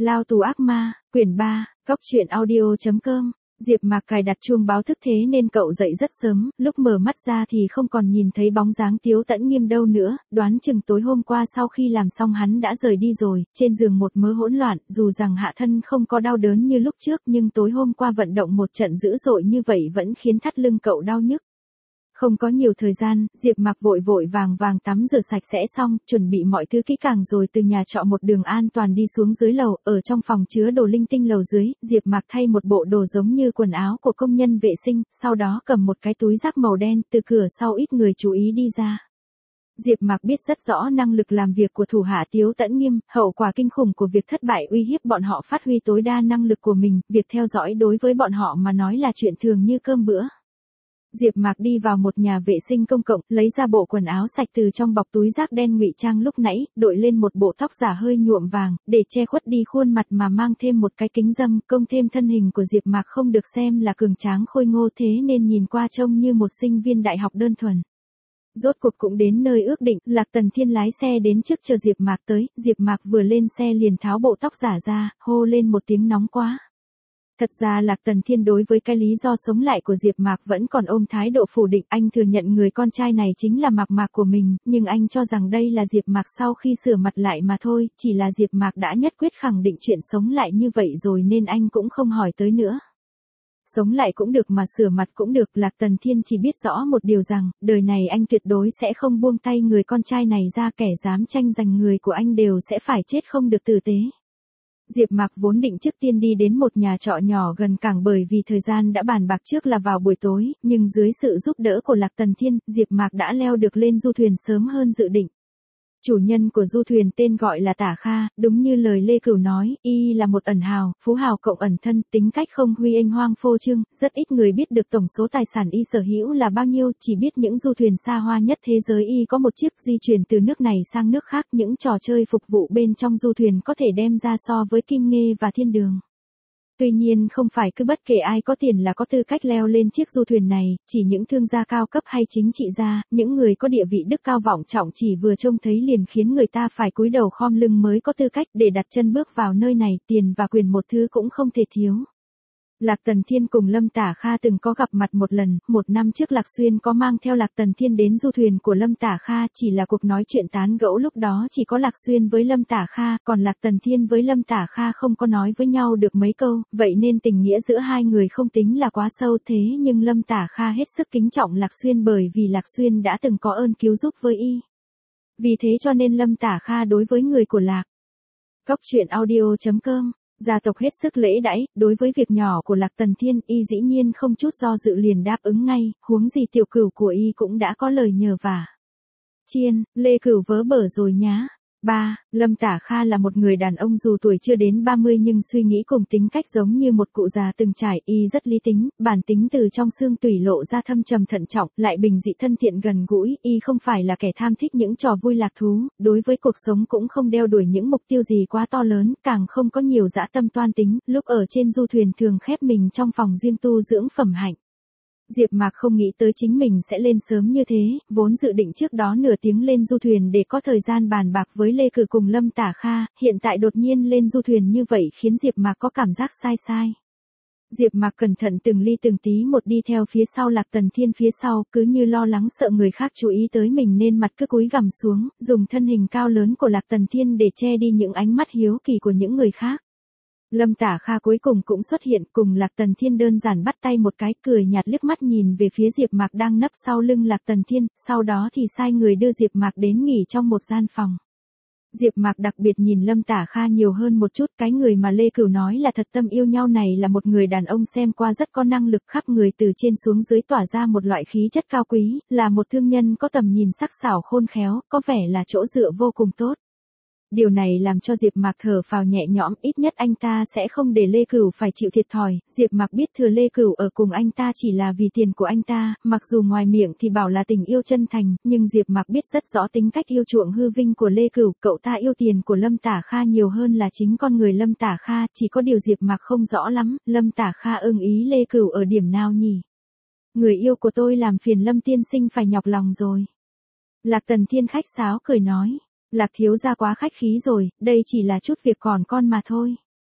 Lao tù ác ma, quyển 3, Cóc truyện audio.com. Diệp Mạc cài đặt chuông báo thức thế nên cậu dậy rất sớm, lúc mở mắt ra thì không còn nhìn thấy bóng dáng Tiếu Tẫn Nghiêm đâu nữa, đoán chừng tối hôm qua sau khi làm xong hắn đã rời đi rồi, trên giường một mớ hỗn loạn, dù rằng hạ thân không có đau đớn như lúc trước nhưng tối hôm qua vận động một trận dữ dội như vậy vẫn khiến thắt lưng cậu đau nhức. Không có nhiều thời gian, Diệp Mạc vội vội vàng vàng tắm rửa sạch sẽ xong, chuẩn bị mọi thứ kỹ càng rồi từ nhà trọ một đường an toàn đi xuống dưới lầu, ở trong phòng chứa đồ linh tinh lầu dưới, Diệp Mạc thay một bộ đồ giống như quần áo của công nhân vệ sinh, sau đó cầm một cái túi rác màu đen, từ cửa sau ít người chú ý đi ra. Diệp Mạc biết rất rõ năng lực làm việc của thủ hạ Tiếu Tẫn Nghiêm, hậu quả kinh khủng của việc thất bại uy hiếp bọn họ phát huy tối đa năng lực của mình, việc theo dõi đối với bọn họ mà nói là chuyện thường như cơm bữa. Diệp Mạc đi vào một nhà vệ sinh công cộng, lấy ra bộ quần áo sạch từ trong bọc túi rác đen ngụy trang lúc nãy, đội lên một bộ tóc giả hơi nhuộm vàng, để che khuất đi khuôn mặt mà mang thêm một cái kính râm, công thêm thân hình của Diệp Mạc không được xem là cường tráng khôi ngô thế nên nhìn qua trông như một sinh viên đại học đơn thuần. Rốt cuộc cũng đến nơi ước định, Lạc Tần Thiên lái xe đến trước chờ Diệp Mạc tới, Diệp Mạc vừa lên xe liền tháo bộ tóc giả ra, hô lên một tiếng nóng quá. Thật ra Lạc Tần Thiên đối với cái lý do sống lại của Diệp Mạc vẫn còn ôm thái độ phủ định, anh thừa nhận người con trai này chính là Mạc Mạc của mình, nhưng anh cho rằng đây là Diệp Mạc sau khi sửa mặt lại mà thôi, chỉ là Diệp Mạc đã nhất quyết khẳng định chuyện sống lại như vậy rồi nên anh cũng không hỏi tới nữa. Sống lại cũng được mà sửa mặt cũng được, Lạc Tần Thiên chỉ biết rõ một điều rằng, đời này anh tuyệt đối sẽ không buông tay người con trai này ra, kẻ dám tranh giành người của anh đều sẽ phải chết không được tử tế. Diệp Mạc vốn định trước tiên đi đến một nhà trọ nhỏ gần cảng bởi vì thời gian đã bàn bạc trước là vào buổi tối, nhưng dưới sự giúp đỡ của Lạc Tần Thiên, Diệp Mạc đã leo được lên du thuyền sớm hơn dự định. Chủ nhân của du thuyền tên gọi là Tả Kha, đúng như lời Lê Cửu nói, y là một ẩn hào, phú hào cộng ẩn thân, tính cách không huy anh hoang phô trương, rất ít người biết được tổng số tài sản y sở hữu là bao nhiêu, chỉ biết những du thuyền xa hoa nhất thế giới y có một chiếc di chuyển từ nước này sang nước khác, những trò chơi phục vụ bên trong du thuyền có thể đem ra so với Kim Nghê và Thiên Đường. Tuy nhiên không phải cứ bất kể ai có tiền là có tư cách leo lên chiếc du thuyền này, chỉ những thương gia cao cấp hay chính trị gia, những người có địa vị đức cao vọng trọng chỉ vừa trông thấy liền khiến người ta phải cúi đầu khom lưng mới có tư cách để đặt chân bước vào nơi này, tiền và quyền một thứ cũng không thể thiếu. Lạc Tần Thiên cùng Lâm Tả Kha từng có gặp mặt một lần, một năm trước Lạc Xuyên có mang theo Lạc Tần Thiên đến du thuyền của Lâm Tả Kha, chỉ là cuộc nói chuyện tán gẫu lúc đó chỉ có Lạc Xuyên với Lâm Tả Kha, còn Lạc Tần Thiên với Lâm Tả Kha không có nói với nhau được mấy câu, vậy nên tình nghĩa giữa hai người không tính là quá sâu thế nhưng Lâm Tả Kha hết sức kính trọng Lạc Xuyên bởi vì Lạc Xuyên đã từng có ơn cứu giúp với y. Vì thế cho nên Lâm Tả Kha đối với người của Lạc Cóc truyện audio.com. Gia tộc hết sức lễ đãi, đối với việc nhỏ của Lạc Tần Thiên, y dĩ nhiên không chút do dự liền đáp ứng ngay, huống gì tiểu cửu của y cũng đã có lời nhờ vả. Chiên, Lê Cửu vớ bở rồi nhá. 3. Lâm Tả Kha là một người đàn ông dù tuổi chưa đến 30 nhưng suy nghĩ cùng tính cách giống như một cụ già từng trải, y rất lý tính, bản tính từ trong xương tủy lộ ra thâm trầm thận trọng, lại bình dị thân thiện gần gũi, y không phải là kẻ tham thích những trò vui lạc thú, đối với cuộc sống cũng không đeo đuổi những mục tiêu gì quá to lớn, càng không có nhiều dã tâm toan tính, lúc ở trên du thuyền thường khép mình trong phòng riêng tu dưỡng phẩm hạnh. Diệp Mạc không nghĩ tới chính mình sẽ lên sớm như thế, vốn dự định trước đó nửa tiếng lên du thuyền để có thời gian bàn bạc với Lê Cử cùng Lâm Tả Kha, hiện tại đột nhiên lên du thuyền như vậy khiến Diệp Mạc có cảm giác sai sai. Diệp Mạc cẩn thận từng ly từng tí một đi theo phía sau Lạc Tần Thiên phía sau, cứ như lo lắng sợ người khác chú ý tới mình nên mặt cứ cúi gằm xuống, dùng thân hình cao lớn của Lạc Tần Thiên để che đi những ánh mắt hiếu kỳ của những người khác. Lâm Tả Kha cuối cùng cũng xuất hiện cùng Lạc Tần Thiên đơn giản bắt tay một cái, cười nhạt liếc mắt nhìn về phía Diệp Mạc đang nấp sau lưng Lạc Tần Thiên, sau đó thì sai người đưa Diệp Mạc đến nghỉ trong một gian phòng. Diệp Mạc đặc biệt nhìn Lâm Tả Kha nhiều hơn một chút, cái người mà Lê Cửu nói là thật tâm yêu nhau này là một người đàn ông xem qua rất có năng lực, khắp người từ trên xuống dưới tỏa ra một loại khí chất cao quý, là một thương nhân có tầm nhìn sắc sảo khôn khéo, có vẻ là chỗ dựa vô cùng tốt. Điều này làm cho Diệp Mạc thở phào nhẹ nhõm, ít nhất anh ta sẽ không để Lê Cửu phải chịu thiệt thòi. Diệp Mạc biết thừa Lê Cửu ở cùng anh ta chỉ là vì tiền của anh ta, mặc dù ngoài miệng thì bảo là tình yêu chân thành, nhưng Diệp Mạc biết rất rõ tính cách yêu chuộng hư vinh của Lê Cửu, cậu ta yêu tiền của Lâm Tả Kha nhiều hơn là chính con người Lâm Tả Kha, chỉ có điều Diệp Mạc không rõ lắm, Lâm Tả Kha ưng ý Lê Cửu ở điểm nào nhỉ? Người yêu của tôi làm phiền Lâm tiên sinh phải nhọc lòng rồi. Lạc Tần Thiên khách sáo cười nói. Lạc thiếu gia quá khách khí rồi, đây chỉ là chút việc còn con mà thôi.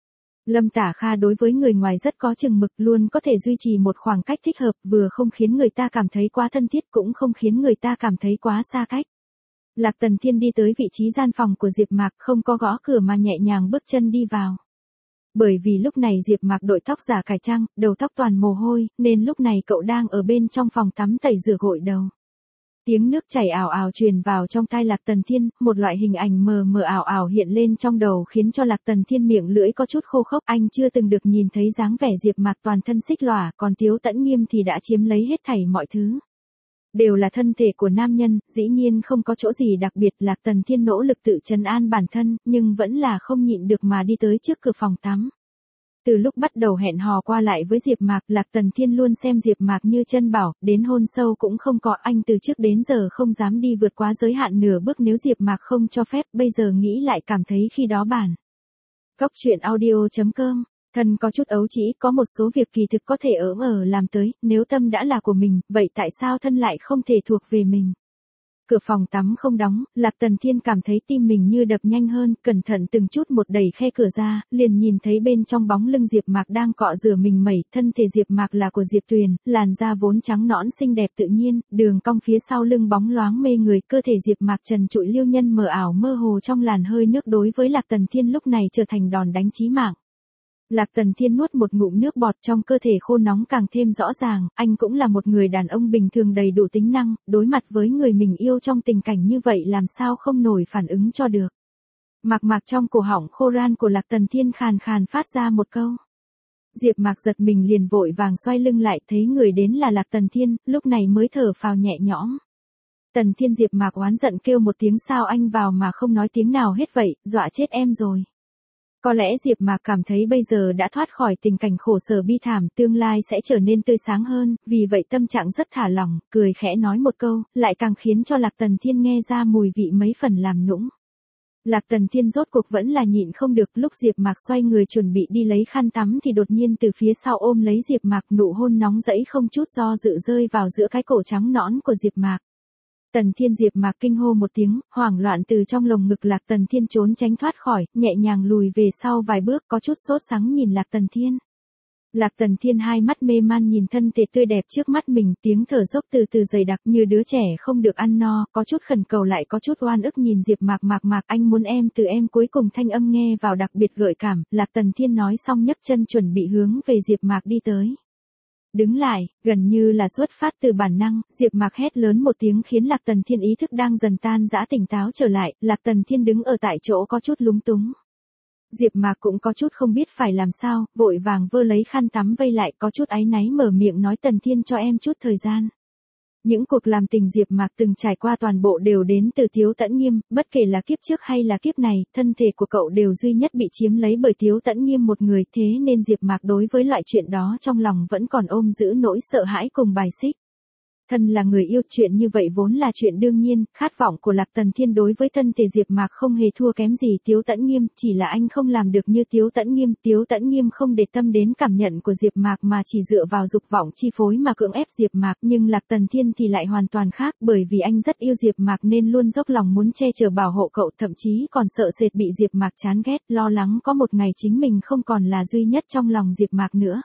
Lâm Tả Kha đối với người ngoài rất có chừng mực, luôn có thể duy trì một khoảng cách thích hợp, vừa không khiến người ta cảm thấy quá thân thiết cũng không khiến người ta cảm thấy quá xa cách. Lạc Tần Thiên đi tới vị trí gian phòng của Diệp Mạc, không có gõ cửa mà nhẹ nhàng bước chân đi vào. Bởi vì lúc này Diệp Mạc đội tóc giả cải trang, đầu tóc toàn mồ hôi, nên lúc này cậu đang ở bên trong phòng tắm tẩy rửa gội đầu. Tiếng nước chảy ào ào truyền vào trong tai Lạc Tần Thiên, một loại hình ảnh mờ mờ ảo ảo hiện lên trong đầu khiến cho Lạc Tần Thiên miệng lưỡi có chút khô khốc, anh chưa từng được nhìn thấy dáng vẻ Diệp Mạc toàn thân xích lòa, còn Tiếu Tẫn Nghiêm thì đã chiếm lấy hết thảy mọi thứ. Đều là thân thể của nam nhân, dĩ nhiên không có chỗ gì đặc biệt, Lạc Tần Thiên nỗ lực tự trấn an bản thân, nhưng vẫn là không nhịn được mà đi tới trước cửa phòng tắm. Từ lúc bắt đầu hẹn hò qua lại với Diệp Mạc, Lạc Tần Thiên luôn xem Diệp Mạc như chân bảo, đến hôn sâu cũng không có, anh từ trước đến giờ không dám đi vượt quá giới hạn nửa bước nếu Diệp Mạc không cho phép, bây giờ nghĩ lại cảm thấy khi đó bản. Cóc truyện audio.com, thân có chút ấu trĩ, có một số việc kỳ thực có thể làm tới, nếu tâm đã là của mình, vậy tại sao thân lại không thể thuộc về mình? Cửa phòng tắm không đóng, Lạc Tần Thiên cảm thấy tim mình như đập nhanh hơn, cẩn thận từng chút một đẩy khe cửa ra, liền nhìn thấy bên trong bóng lưng Diệp Mạc đang cọ rửa mình mẩy, thân thể Diệp Mạc là của Diệp Tuyền, làn da vốn trắng nõn xinh đẹp tự nhiên, đường cong phía sau lưng bóng loáng mê người, cơ thể Diệp Mạc trần trụi liêu nhân mờ ảo mơ hồ trong làn hơi nước đối với Lạc Tần Thiên lúc này trở thành đòn đánh chí mạng. Lạc Tần Thiên nuốt một ngụm nước bọt, trong cơ thể khô nóng càng thêm rõ ràng, anh cũng là một người đàn ông bình thường đầy đủ tính năng, đối mặt với người mình yêu trong tình cảnh như vậy làm sao không nổi phản ứng cho được. Mạc Mạc trong cổ họng khô ran của Lạc Tần Thiên khàn khàn phát ra một câu. Diệp Mạc giật mình liền vội vàng xoay lưng lại, thấy người đến là Lạc Tần Thiên, lúc này mới thở phào nhẹ nhõm. Tần Thiên, Diệp Mạc oán giận kêu một tiếng, sao anh vào mà không nói tiếng nào hết vậy, dọa chết em rồi. Có lẽ Diệp Mạc cảm thấy bây giờ đã thoát khỏi tình cảnh khổ sở bi thảm, tương lai sẽ trở nên tươi sáng hơn, vì vậy tâm trạng rất thả lỏng, cười khẽ nói một câu, lại càng khiến cho Lạc Tần Thiên nghe ra mùi vị mấy phần làm nũng. Lạc Tần Thiên rốt cuộc vẫn là nhịn không được, lúc Diệp Mạc xoay người chuẩn bị đi lấy khăn tắm thì đột nhiên từ phía sau ôm lấy Diệp Mạc, nụ hôn nóng rẫy không chút do dự rơi vào giữa cái cổ trắng nõn của Diệp Mạc. Tần Thiên, Diệp Mạc kinh hô một tiếng, hoảng loạn từ trong lồng ngực Lạc Tần Thiên trốn tránh thoát khỏi, nhẹ nhàng lùi về sau vài bước, có chút sốt sắng nhìn Lạc Tần Thiên. Lạc Tần Thiên hai mắt mê man nhìn thân thể tươi đẹp trước mắt mình, tiếng thở dốc từ từ dày đặc như đứa trẻ không được ăn no, có chút khẩn cầu lại có chút oan ức nhìn Diệp Mạc. Mạc, anh muốn em từ em, cuối cùng thanh âm nghe vào đặc biệt gợi cảm, Lạc Tần Thiên nói xong nhấc chân chuẩn bị hướng về Diệp Mạc đi tới. Đứng lại, gần như là xuất phát từ bản năng, Diệp Mạc hét lớn một tiếng khiến Lạc Tần Thiên ý thức đang dần tan rã tỉnh táo trở lại, Lạc Tần Thiên đứng ở tại chỗ có chút lúng túng. Diệp Mạc cũng có chút không biết phải làm sao, vội vàng vơ lấy khăn tắm vây lại, có chút áy náy mở miệng nói, Tần Thiên cho em chút thời gian. Những cuộc làm tình Diệp Mạc từng trải qua toàn bộ đều đến từ Tiếu Tẫn Nghiêm, bất kể là kiếp trước hay là kiếp này, thân thể của cậu đều duy nhất bị chiếm lấy bởi Tiếu Tẫn Nghiêm một người, thế nên Diệp Mạc đối với loại chuyện đó trong lòng vẫn còn ôm giữ nỗi sợ hãi cùng bài xích. Thân là người yêu, chuyện như vậy vốn là chuyện đương nhiên, khát vọng của Lạc Tần Thiên đối với thân thể Diệp Mạc không hề thua kém gì Tiếu Tẫn Nghiêm, chỉ là anh không làm được như Tiếu Tẫn Nghiêm không để tâm đến cảm nhận của Diệp Mạc mà chỉ dựa vào dục vọng chi phối mà cưỡng ép Diệp Mạc, nhưng Lạc Tần Thiên thì lại hoàn toàn khác, bởi vì anh rất yêu Diệp Mạc nên luôn dốc lòng muốn che chở bảo hộ cậu, thậm chí còn sợ sệt bị Diệp Mạc chán ghét, lo lắng có một ngày chính mình không còn là duy nhất trong lòng Diệp Mạc nữa.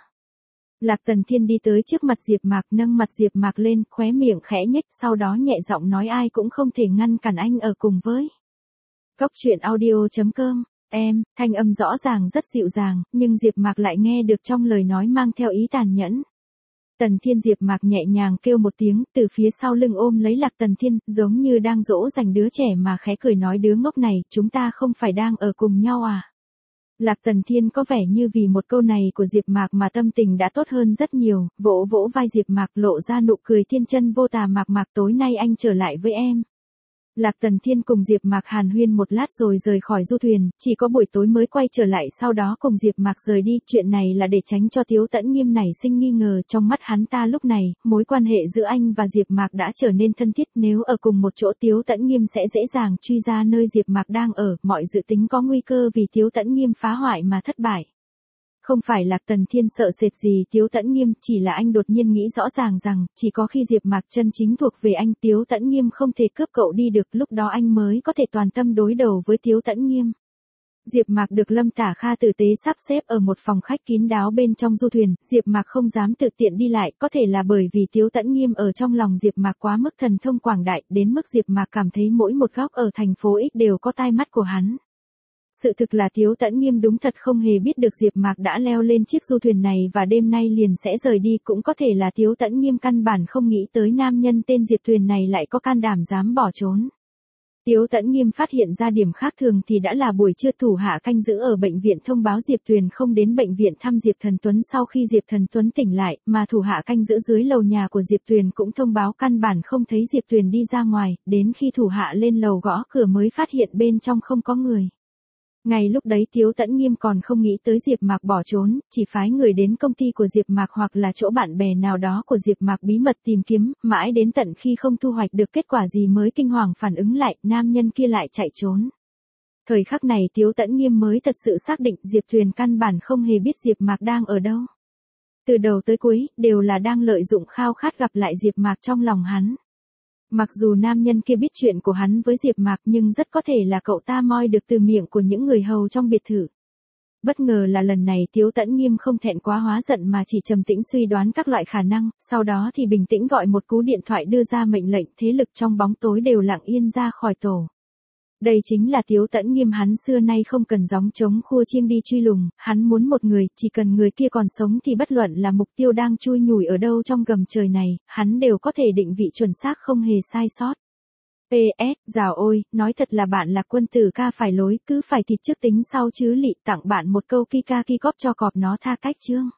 Lạc Tần Thiên đi tới trước mặt Diệp Mạc, nâng mặt Diệp Mạc lên, khóe miệng khẽ nhếch, sau đó nhẹ giọng nói, ai cũng không thể ngăn cản anh ở cùng với. Cóc truyện audio.com, em, thanh âm rõ ràng rất dịu dàng, nhưng Diệp Mạc lại nghe được trong lời nói mang theo ý tàn nhẫn. Tần Thiên, Diệp Mạc nhẹ nhàng kêu một tiếng, từ phía sau lưng ôm lấy Lạc Tần Thiên, giống như đang dỗ dành đứa trẻ mà khẽ cười nói, đứa ngốc này, chúng ta không phải đang ở cùng nhau à? Lạc Tần Thiên có vẻ như vì một câu này của Diệp Mạc mà tâm tình đã tốt hơn rất nhiều, vỗ vỗ vai Diệp Mạc lộ ra nụ cười thiên chân vô tà, Mạc, tối nay anh trở lại với em. Lạc Tần Thiên cùng Diệp Mạc hàn huyên một lát rồi rời khỏi du thuyền, chỉ có buổi tối mới quay trở lại, sau đó cùng Diệp Mạc rời đi, chuyện này là để tránh cho Tiếu Tẫn Nghiêm nảy sinh nghi ngờ, trong mắt hắn ta lúc này, mối quan hệ giữa anh và Diệp Mạc đã trở nên thân thiết, nếu ở cùng một chỗ Tiếu Tẫn Nghiêm sẽ dễ dàng truy ra nơi Diệp Mạc đang ở, mọi dự tính có nguy cơ vì Tiếu Tẫn Nghiêm phá hoại mà thất bại. Không phải Lạc Tần Thiên sợ sệt gì Tiếu Tẫn Nghiêm, chỉ là anh đột nhiên nghĩ rõ ràng rằng, chỉ có khi Diệp Mạc chân chính thuộc về anh, Tiếu Tẫn Nghiêm không thể cướp cậu đi được, lúc đó anh mới có thể toàn tâm đối đầu với Tiếu Tẫn Nghiêm. Diệp Mạc được Lâm Tả Kha tử tế sắp xếp ở một phòng khách kín đáo bên trong du thuyền, Diệp Mạc không dám tự tiện đi lại, có thể là bởi vì Tiếu Tẫn Nghiêm ở trong lòng Diệp Mạc quá mức thần thông quảng đại, đến mức Diệp Mạc cảm thấy mỗi một góc ở thành phố X đều có tai mắt của hắn. Sự thực là Tiếu Tẫn Nghiêm đúng thật không hề biết được Diệp Mạc đã leo lên chiếc du thuyền này và đêm nay liền sẽ rời đi, cũng có thể là Tiếu Tẫn Nghiêm căn bản không nghĩ tới nam nhân tên Diệp Tuyền này lại có can đảm dám bỏ trốn. Tiếu Tẫn Nghiêm phát hiện ra điểm khác thường thì đã là buổi trưa, thủ hạ canh giữ ở bệnh viện thông báo Diệp Tuyền không đến bệnh viện thăm Diệp Thần Tuấn sau khi Diệp Thần Tuấn tỉnh lại, mà thủ hạ canh giữ dưới lầu nhà của Diệp Tuyền cũng thông báo căn bản không thấy Diệp Tuyền đi ra ngoài, đến khi thủ hạ lên lầu gõ cửa mới phát hiện bên trong không có người. Ngay lúc đấy Tiếu Tẫn Nghiêm còn không nghĩ tới Diệp Mạc bỏ trốn, chỉ phái người đến công ty của Diệp Mạc hoặc là chỗ bạn bè nào đó của Diệp Mạc bí mật tìm kiếm, mãi đến tận khi không thu hoạch được kết quả gì mới kinh hoàng phản ứng lại, nam nhân kia lại chạy trốn. Thời khắc này Tiếu Tẫn Nghiêm mới thật sự xác định Diệp Tuyền căn bản không hề biết Diệp Mạc đang ở đâu. Từ đầu tới cuối, đều là đang lợi dụng khao khát gặp lại Diệp Mạc trong lòng hắn. Mặc dù nam nhân kia biết chuyện của hắn với Diệp Mạc nhưng rất có thể là cậu ta moi được từ miệng của những người hầu trong biệt thự. Bất ngờ là lần này Tiếu Tẫn Nghiêm không thẹn quá hóa giận mà chỉ trầm tĩnh suy đoán các loại khả năng, sau đó thì bình tĩnh gọi một cú điện thoại đưa ra mệnh lệnh, thế lực trong bóng tối đều lặng yên ra khỏi tổ. Đây chính là Tiếu Tẫn Nghiêm, hắn xưa nay không cần gióng trống khua chiêng đi truy lùng, hắn muốn một người, chỉ cần người kia còn sống thì bất luận là mục tiêu đang chui nhủi ở đâu trong gầm trời này, hắn đều có thể định vị chuẩn xác không hề sai sót. PS, dào ôi, nói thật là bạn là quân tử ca phải lối, cứ phải thịt trước tính sau chứ lị, tặng bạn một câu kika ki cóp cho cọp nó tha cách chương.